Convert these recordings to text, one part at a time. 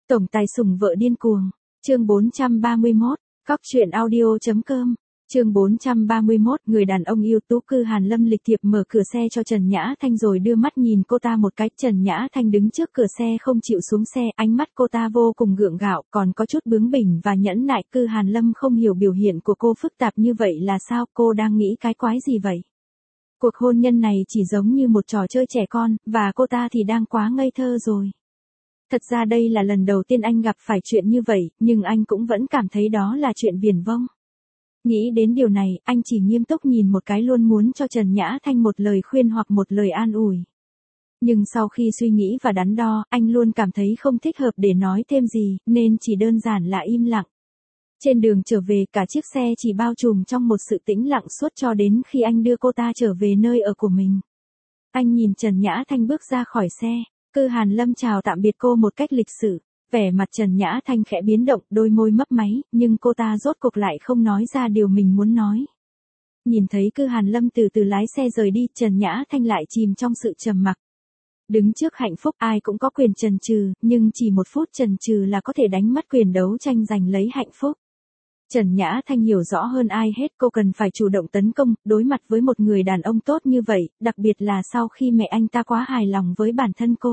Tổng tài sủng vợ điên cuồng. Chương 431, Cóc truyện audio.com. Chương 431, người đàn ông yêu tú Cư Hàn Lâm lịch thiệp mở cửa xe cho Trần Nhã Thanh rồi đưa mắt nhìn cô ta một cái. Trần Nhã Thanh đứng trước cửa xe không chịu xuống xe, ánh mắt cô ta vô cùng gượng gạo, còn có chút bướng bỉnh và nhẫn nại. Cư Hàn Lâm không hiểu biểu hiện của cô phức tạp như vậy là sao, cô đang nghĩ cái quái gì vậy? Cuộc hôn nhân này chỉ giống như một trò chơi trẻ con, và cô ta thì đang quá ngây thơ rồi. Thật ra đây là lần đầu tiên anh gặp phải chuyện như vậy, nhưng anh cũng vẫn cảm thấy đó là chuyện viển vông. Nghĩ đến điều này, anh chỉ nghiêm túc nhìn một cái, luôn muốn cho Trần Nhã Thanh một lời khuyên hoặc một lời an ủi. Nhưng sau khi suy nghĩ và đắn đo, anh luôn cảm thấy không thích hợp để nói thêm gì, nên chỉ đơn giản là im lặng. Trên đường trở về, cả chiếc xe chỉ bao trùm trong một sự tĩnh lặng suốt cho đến khi anh đưa cô ta trở về nơi ở của mình. Anh nhìn Trần Nhã Thanh bước ra khỏi xe. Cư Hàn Lâm chào tạm biệt cô một cách lịch sự. Vẻ mặt Trần Nhã Thanh khẽ biến động, đôi môi mấp máy, nhưng cô ta rốt cuộc lại không nói ra điều mình muốn nói. Nhìn thấy Cư Hàn Lâm từ từ lái xe rời đi, Trần Nhã Thanh lại chìm trong sự trầm mặc. Đứng trước hạnh phúc, ai cũng có quyền chần chừ, nhưng chỉ một phút chần chừ là có thể đánh mất quyền đấu tranh giành lấy hạnh phúc. Trần Nhã Thanh hiểu rõ hơn ai hết, cô cần phải chủ động tấn công, đối mặt với một người đàn ông tốt như vậy, đặc biệt là sau khi mẹ anh ta quá hài lòng với bản thân cô.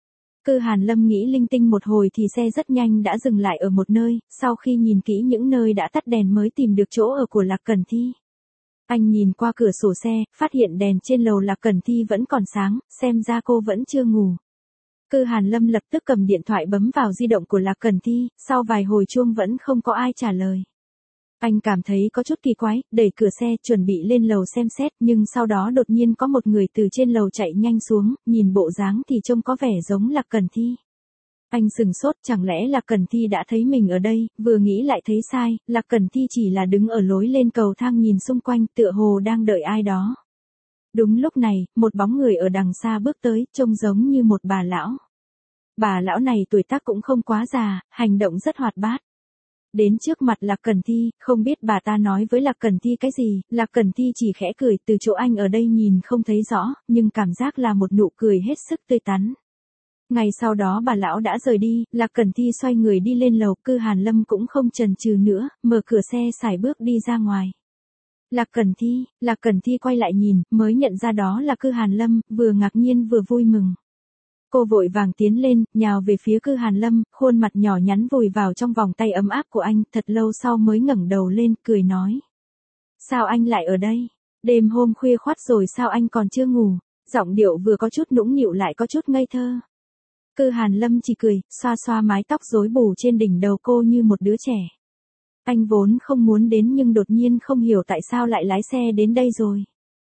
Cư Hàn Lâm nghĩ linh tinh một hồi thì xe rất nhanh đã dừng lại ở một nơi, sau khi nhìn kỹ những nơi đã tắt đèn mới tìm được chỗ ở của Lạc Cẩn Thi. Anh nhìn qua cửa sổ xe, phát hiện đèn trên lầu Lạc Cẩn Thi vẫn còn sáng, xem ra cô vẫn chưa ngủ. Cư Hàn Lâm lập tức cầm điện thoại bấm vào di động của Lạc Cẩn Thi, sau vài hồi chuông vẫn không có ai trả lời. Anh cảm thấy có chút kỳ quái, đẩy cửa xe chuẩn bị lên lầu xem xét, nhưng sau đó đột nhiên có một người từ trên lầu chạy nhanh xuống, nhìn bộ dáng thì trông có vẻ giống Lạc Cẩn Thi. Anh sừng sốt, chẳng lẽ Lạc Cẩn Thi đã thấy mình ở đây, vừa nghĩ lại thấy sai, Lạc Cẩn Thi chỉ là đứng ở lối lên cầu thang nhìn xung quanh, tựa hồ đang đợi ai đó. Đúng lúc này, một bóng người ở đằng xa bước tới, trông giống như một bà lão. Bà lão này tuổi tác cũng không quá già, hành động rất hoạt bát. Đến trước mặt Lạc Cẩn Thi, không biết bà ta nói với Lạc Cẩn Thi cái gì, Lạc Cẩn Thi chỉ khẽ cười, từ chỗ anh ở đây nhìn không thấy rõ, nhưng cảm giác là một nụ cười hết sức tươi tắn. Ngày sau đó bà lão đã rời đi, Lạc Cẩn Thi xoay người đi lên lầu, Cư Hàn Lâm cũng không chần chừ nữa, mở cửa xe sải bước đi ra ngoài. Lạc Cẩn Thi quay lại nhìn, mới nhận ra đó là Cư Hàn Lâm, vừa ngạc nhiên vừa vui mừng. Cô vội vàng tiến lên, nhào về phía Cư Hàn Lâm, khuôn mặt nhỏ nhắn vùi vào trong vòng tay ấm áp của anh, thật lâu sau mới ngẩng đầu lên, cười nói. Sao anh lại ở đây? Đêm hôm khuya khoắt rồi sao anh còn chưa ngủ? Giọng điệu vừa có chút nũng nịu lại có chút ngây thơ. Cư Hàn Lâm chỉ cười, xoa xoa mái tóc rối bù trên đỉnh đầu cô như một đứa trẻ. Anh vốn không muốn đến nhưng đột nhiên không hiểu tại sao lại lái xe đến đây rồi.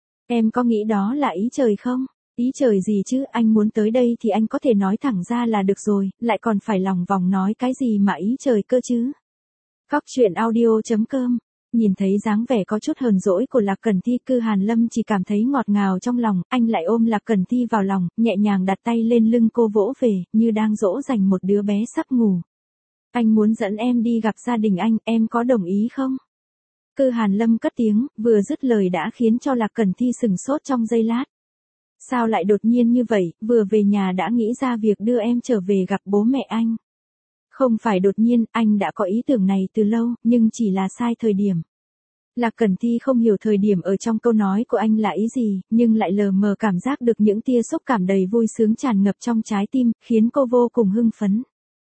Em có nghĩ đó là ý trời không? Ý trời gì chứ, anh muốn tới đây thì anh có thể nói thẳng ra là được rồi, lại còn phải lòng vòng nói cái gì mà ý trời cơ chứ. Cóc truyện audio.com. Nhìn thấy dáng vẻ có chút hờn dỗi của Lạc Cẩn Thi, Cư Hàn Lâm chỉ cảm thấy ngọt ngào trong lòng, anh lại ôm Lạc Cẩn Thi vào lòng, nhẹ nhàng đặt tay lên lưng cô vỗ về, như đang dỗ dành một đứa bé sắp ngủ. Anh muốn dẫn em đi gặp gia đình anh, em có đồng ý không? Cư Hàn Lâm cất tiếng, vừa dứt lời đã khiến cho Lạc Cẩn Thi sừng sốt trong giây lát. Sao lại đột nhiên như vậy, vừa về nhà đã nghĩ ra việc đưa em trở về gặp bố mẹ anh? Không phải đột nhiên, anh đã có ý tưởng này từ lâu, nhưng chỉ là sai thời điểm. Lạc Cẩn Thi không hiểu thời điểm ở trong câu nói của anh là ý gì, nhưng lại lờ mờ cảm giác được những tia xúc cảm đầy vui sướng tràn ngập trong trái tim, khiến cô vô cùng hưng phấn.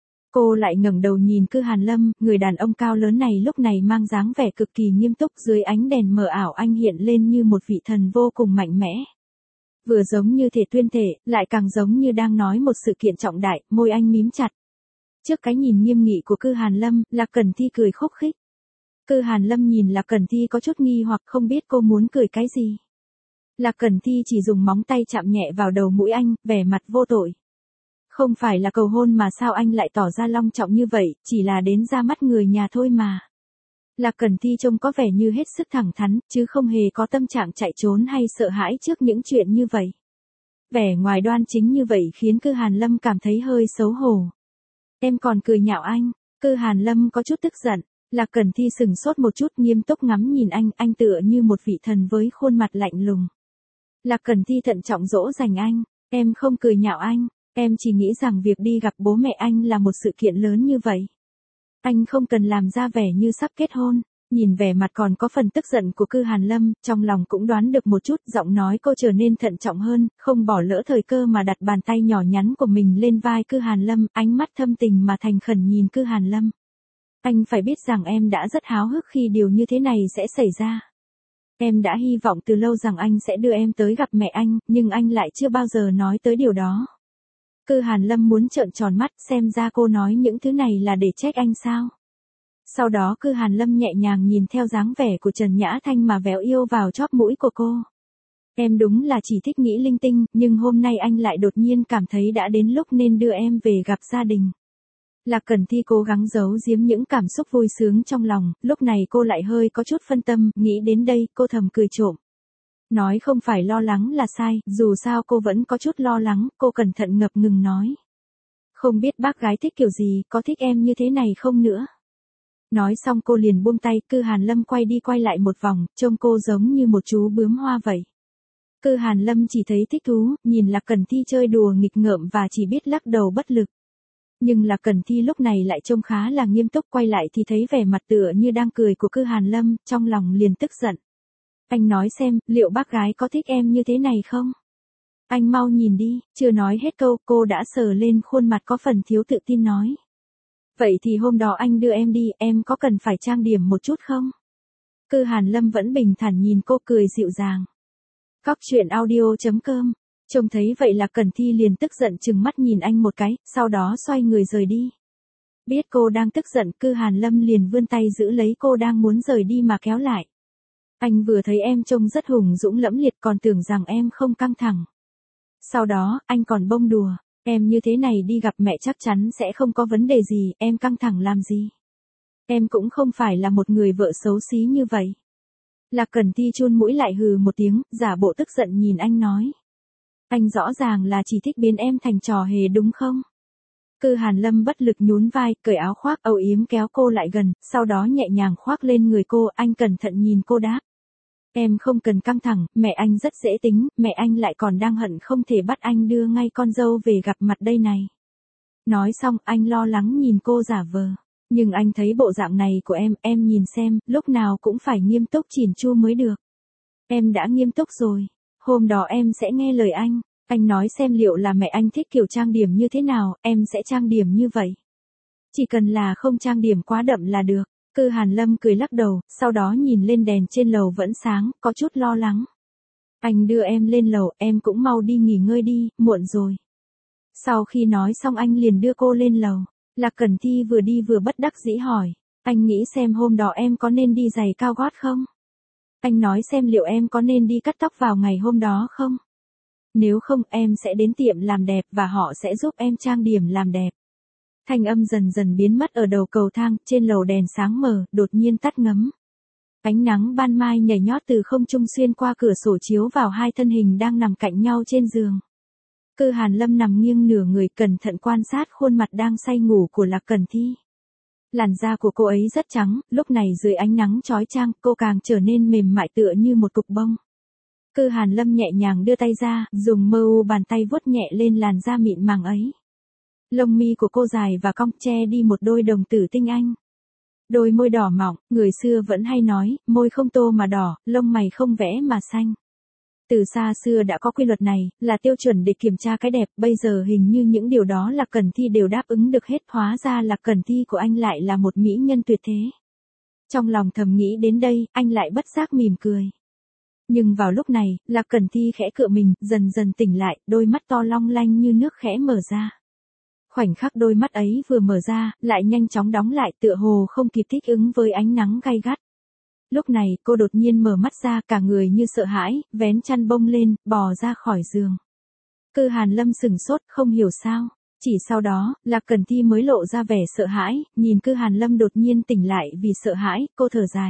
Cô lại ngẩng đầu nhìn Cư Hàn Lâm, người đàn ông cao lớn này lúc này mang dáng vẻ cực kỳ nghiêm túc, dưới ánh đèn mờ ảo anh hiện lên như một vị thần vô cùng mạnh mẽ. Vừa giống như thể tuyên thể, lại càng giống như đang nói một sự kiện trọng đại, môi anh mím chặt. Trước cái nhìn nghiêm nghị của Cư Hàn Lâm, Lạc Cẩn Thi cười khúc khích. Cư Hàn Lâm nhìn Lạc Cẩn Thi có chút nghi hoặc không biết cô muốn cười cái gì. Lạc Cẩn Thi chỉ dùng móng tay chạm nhẹ vào đầu mũi anh, vẻ mặt vô tội. Không phải là cầu hôn mà sao anh lại tỏ ra long trọng như vậy, chỉ là đến ra mắt người nhà thôi mà. Lạc Cẩn Thi trông có vẻ như hết sức thẳng thắn, chứ không hề có tâm trạng chạy trốn hay sợ hãi trước những chuyện như vậy. Vẻ ngoài đoan chính như vậy khiến Cư Hàn Lâm cảm thấy hơi xấu hổ. Em còn cười nhạo anh. Cư Hàn Lâm có chút tức giận. Lạc Cẩn Thi sừng sốt một chút, nghiêm túc ngắm nhìn anh tựa như một vị thần với khuôn mặt lạnh lùng. Lạc Cẩn Thi thận trọng dỗ dành anh. Em không cười nhạo anh. Em chỉ nghĩ rằng việc đi gặp bố mẹ anh là một sự kiện lớn như vậy. Anh không cần làm ra vẻ như sắp kết hôn. Nhìn vẻ mặt còn có phần tức giận của Cư Hàn Lâm, trong lòng cũng đoán được một chút, giọng nói cô trở nên thận trọng hơn, không bỏ lỡ thời cơ mà đặt bàn tay nhỏ nhắn của mình lên vai Cư Hàn Lâm, ánh mắt thâm tình mà thành khẩn nhìn Cư Hàn Lâm. Anh phải biết rằng em đã rất háo hức khi điều như thế này sẽ xảy ra. Em đã hy vọng từ lâu rằng anh sẽ đưa em tới gặp mẹ anh, nhưng anh lại chưa bao giờ nói tới điều đó. Cư Hàn Lâm muốn trợn tròn mắt, xem ra cô nói những thứ này là để trách anh sao. Sau đó Cư Hàn Lâm nhẹ nhàng nhìn theo dáng vẻ của Trần Nhã Thanh mà véo yêu vào chóp mũi của cô. Em đúng là chỉ thích nghĩ linh tinh, nhưng hôm nay anh lại đột nhiên cảm thấy đã đến lúc nên đưa em về gặp gia đình. Lạc Cẩn Thi cố gắng giấu giếm những cảm xúc vui sướng trong lòng, lúc này cô lại hơi có chút phân tâm, nghĩ đến đây, cô thầm cười trộm. Nói không phải lo lắng là sai, dù sao cô vẫn có chút lo lắng, cô cẩn thận ngập ngừng nói. Không biết bác gái thích kiểu gì, có thích em như thế này không nữa. Nói xong cô liền buông tay, Cư Hàn Lâm quay đi quay lại một vòng, trông cô giống như một chú bướm hoa vậy. Cư Hàn Lâm chỉ thấy thích thú, nhìn Lạc Cẩn Thi chơi đùa nghịch ngợm và chỉ biết lắc đầu bất lực. Nhưng Lạc Cẩn Thi lúc này lại trông khá là nghiêm túc, quay lại thì thấy vẻ mặt tựa như đang cười của Cư Hàn Lâm, trong lòng liền tức giận. Anh nói xem, liệu bác gái có thích em như thế này không? Anh mau nhìn đi, chưa nói hết câu, cô đã sờ lên khuôn mặt có phần thiếu tự tin nói. Vậy thì hôm đó anh đưa em đi, em có cần phải trang điểm một chút không? Cư Hàn Lâm vẫn bình thản nhìn cô cười dịu dàng. Cóc truyện audio.com. Trông thấy vậy là Cẩn Thi liền tức giận chừng mắt nhìn anh một cái, sau đó xoay người rời đi. Biết cô đang tức giận, Cư Hàn Lâm liền vươn tay giữ lấy cô đang muốn rời đi mà kéo lại. Anh vừa thấy em trông rất hùng dũng lẫm liệt, còn tưởng rằng em không căng thẳng. Sau đó, anh còn bông đùa. Em như thế này đi gặp mẹ chắc chắn sẽ không có vấn đề gì, em căng thẳng làm gì. Em cũng không phải là một người vợ xấu xí như vậy. Lạc Cẩn Thi chun mũi lại hừ một tiếng, giả bộ tức giận nhìn anh nói. Anh rõ ràng là chỉ thích biến em thành trò hề đúng không? Cư Hàn Lâm bất lực nhún vai, cởi áo khoác âu yếm kéo cô lại gần, sau đó nhẹ nhàng khoác lên người cô, anh cẩn thận nhìn cô đáp. Em không cần căng thẳng, mẹ anh rất dễ tính, mẹ anh lại còn đang hận không thể bắt anh đưa ngay con dâu về gặp mặt đây này. Nói xong anh lo lắng nhìn cô giả vờ. Nhưng anh thấy bộ dạng này của em nhìn xem, lúc nào cũng phải nghiêm túc chỉn chu mới được. Em đã nghiêm túc rồi. Hôm đó em sẽ nghe lời anh. Anh nói xem liệu là mẹ anh thích kiểu trang điểm như thế nào, em sẽ trang điểm như vậy. Chỉ cần là không trang điểm quá đậm là được. Cư Hàn Lâm cười lắc đầu, sau đó nhìn lên đèn trên lầu vẫn sáng, có chút lo lắng. Anh đưa em lên lầu, em cũng mau đi nghỉ ngơi đi, muộn rồi. Sau khi nói xong anh liền đưa cô lên lầu. Lạc Cẩn Thi vừa đi vừa bất đắc dĩ hỏi. Anh nghĩ xem hôm đó em có nên đi giày cao gót không? Anh nói xem liệu em có nên đi cắt tóc vào ngày hôm đó không? Nếu không em sẽ đến tiệm làm đẹp và họ sẽ giúp em trang điểm làm đẹp. Thanh âm dần dần biến mất ở đầu cầu thang, trên lầu đèn sáng mờ, đột nhiên tắt ngấm. Ánh nắng ban mai nhảy nhót từ không trung xuyên qua cửa sổ chiếu vào hai thân hình đang nằm cạnh nhau trên giường. Cư Hàn Lâm nằm nghiêng nửa người cẩn thận quan sát khuôn mặt đang say ngủ của Lạc Cẩn Thi. Làn da của cô ấy rất trắng, lúc này dưới ánh nắng chói chang, cô càng trở nên mềm mại tựa như một cục bông. Cư Hàn Lâm nhẹ nhàng đưa tay ra, dùng mơ u bàn tay vuốt nhẹ lên làn da mịn màng ấy. Lông mi của cô dài và cong che đi một đôi đồng tử tinh anh. Đôi môi đỏ mọng, người xưa vẫn hay nói, môi không tô mà đỏ, lông mày không vẽ mà xanh. Từ xa xưa đã có quy luật này, là tiêu chuẩn để kiểm tra cái đẹp, bây giờ hình như những điều đó Lạc Cẩn Thi đều đáp ứng được hết, hóa ra Lạc Cẩn Thi của anh lại là một mỹ nhân tuyệt thế. Trong lòng thầm nghĩ đến đây, anh lại bất giác mỉm cười. Nhưng vào lúc này, Lạc Cẩn Thi khẽ cựa mình, dần dần tỉnh lại, đôi mắt to long lanh như nước khẽ mở ra. Khoảnh khắc đôi mắt ấy vừa mở ra, lại nhanh chóng đóng lại tựa hồ không kịp thích ứng với ánh nắng gay gắt. Lúc này, cô đột nhiên mở mắt ra, cả người như sợ hãi, vén chăn bông lên, bò ra khỏi giường. Cư Hàn Lâm sừng sốt, không hiểu sao. Chỉ sau đó, Lạc Cẩn Thi mới lộ ra vẻ sợ hãi, nhìn Cư Hàn Lâm đột nhiên tỉnh lại vì sợ hãi, cô thở dài.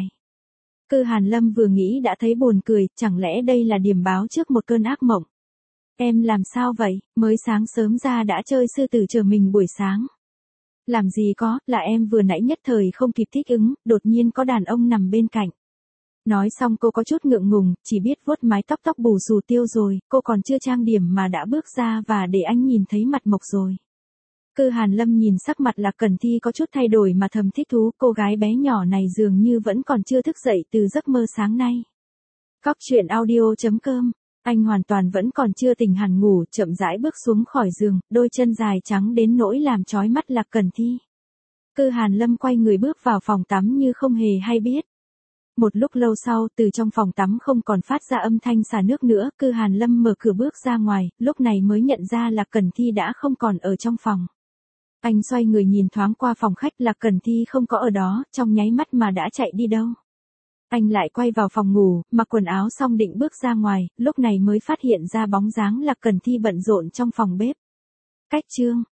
Cư Hàn Lâm vừa nghĩ đã thấy buồn cười, chẳng lẽ đây là điểm báo trước một cơn ác mộng. Em làm sao vậy, mới sáng sớm ra đã chơi sư tử chờ mình buổi sáng. Làm gì có, là em vừa nãy nhất thời không kịp thích ứng, đột nhiên có đàn ông nằm bên cạnh. Nói xong cô có chút ngượng ngùng, chỉ biết vuốt mái tóc tóc bù xù tiêu rồi, cô còn chưa trang điểm mà đã bước ra và để anh nhìn thấy mặt Mộc rồi. Cư Hàn Lâm nhìn sắc mặt Lạc Cẩn Thi có chút thay đổi mà thầm thích thú, cô gái bé nhỏ này dường như vẫn còn chưa thức dậy từ giấc mơ sáng nay. Cóc truyện audio.com. Anh hoàn toàn vẫn còn chưa tỉnh hẳn ngủ, chậm rãi bước xuống khỏi giường, đôi chân dài trắng đến nỗi làm chói mắt Lạc Cẩn Thi. Cư Hàn Lâm quay người bước vào phòng tắm như không hề hay biết. Một lúc lâu sau, từ trong phòng tắm không còn phát ra âm thanh xả nước nữa, Cư Hàn Lâm mở cửa bước ra ngoài, lúc này mới nhận ra Lạc Cẩn Thi đã không còn ở trong phòng. Anh xoay người nhìn thoáng qua phòng khách, Lạc Cẩn Thi không có ở đó, trong nháy mắt mà đã chạy đi đâu. Anh lại quay vào phòng ngủ, mặc quần áo xong định bước ra ngoài, lúc này mới phát hiện ra bóng dáng Lạc Cẩn Thi bận rộn trong phòng bếp. Cách chương